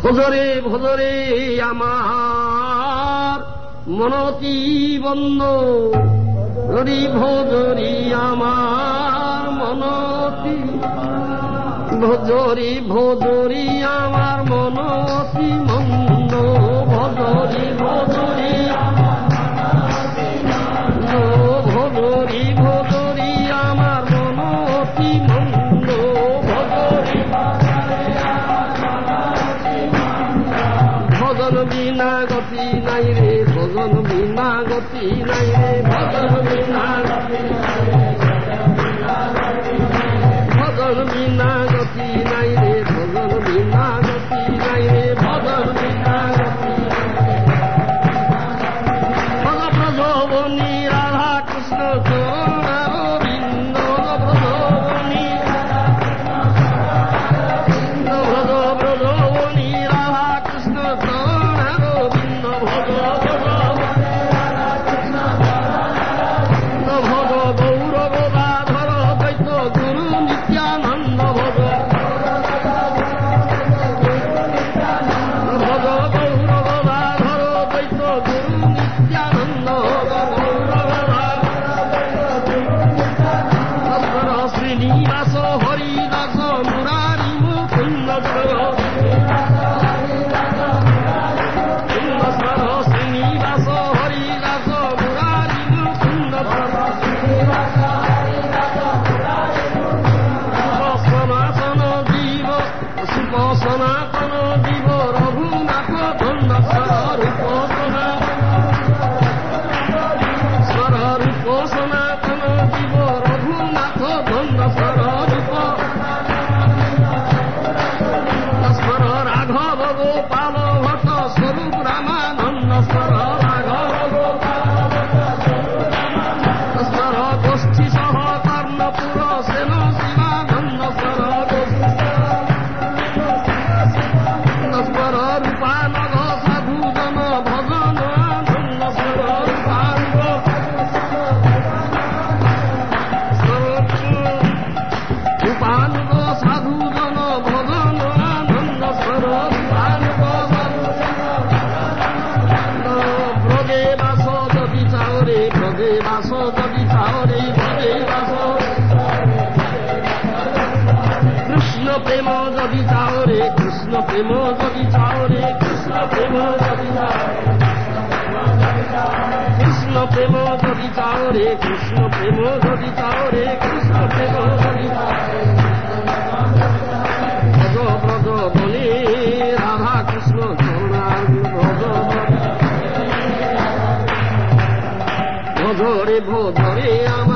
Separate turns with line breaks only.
ভজরে ভজরে আমার মনতি বন্ধ, হরি ভজরি আমার মনতি, ভজরি ভজরি আমার মনতি মন্দ, ভজরি ভজরি ভজরি ভজরি আমার মনতি মন্দ, ভজরি ভজন বিনা গতি নাই রে, ভজন বিনা গতি নাই রে, ভজন বিনা গতি নাই রে, ভজন বিনা গতি নাই রে, ভজন বিনা গতি নাই রে, ভজন বিনা গতি। ভজ ব্রজবনী রাধা কৃষ্ণ চরণারবিন্দ, ব্রজবনী ভজ ব্রজবনী রাধা কৃষ্ণ চরণারবিন্দ, ভজ ভজ গৌর গদাধর দ্বৈত গুরু নিত্যানন্দ, ভজ ভজ গৌর গদাধর দ্বৈত গুরু নিত্যানন্দ, গৌর শ্রীনিবাস হরিদাস মুরারি মুকুন্দ, শ্রীনিবাস হরিদাস মুরারি মুকুন্দ, সনাতন জীব শিব সনাতন জীব রঘুনাথ ধন্য স্বরূপ স্বরূপ সনাতন জীব রঘুনাথ ধন্য স্বরূপ স্বর রাঘব গোপাল ভট্ট স্বরূপ রামানন্দ, স্বর রাঘব স্বর গোষ্ঠী সহ কর্ণপুর সেন শিবানন্দ, স্বর স্বর রূপানগ সাধুজন ভজন আনন্দ, স্বর রূপানগ রূপানগ সাধুজন ভজন আনন্দ, স্বর রূপানগ ব্রজে বাস যদি চাও রে, ব্রজে বাস যদি চাও রে, ব্রজে বাস কৃষ্ণ প্রেম যদি চাও রে, কৃষ্ণ প্রেম যদি চাও রে, কৃষ্ণ প্রেম যদি চাও, কৃষ্ণ প্রেম যদি চাও রে, কৃষ্ণ প্রেম যদি চাও রে, কৃষ্ণ প্রেম যদি চাও, ভজ ব্রজ বলে রাধা কৃষ্ণ চরণার ভজ ভজরে ভজরে আমার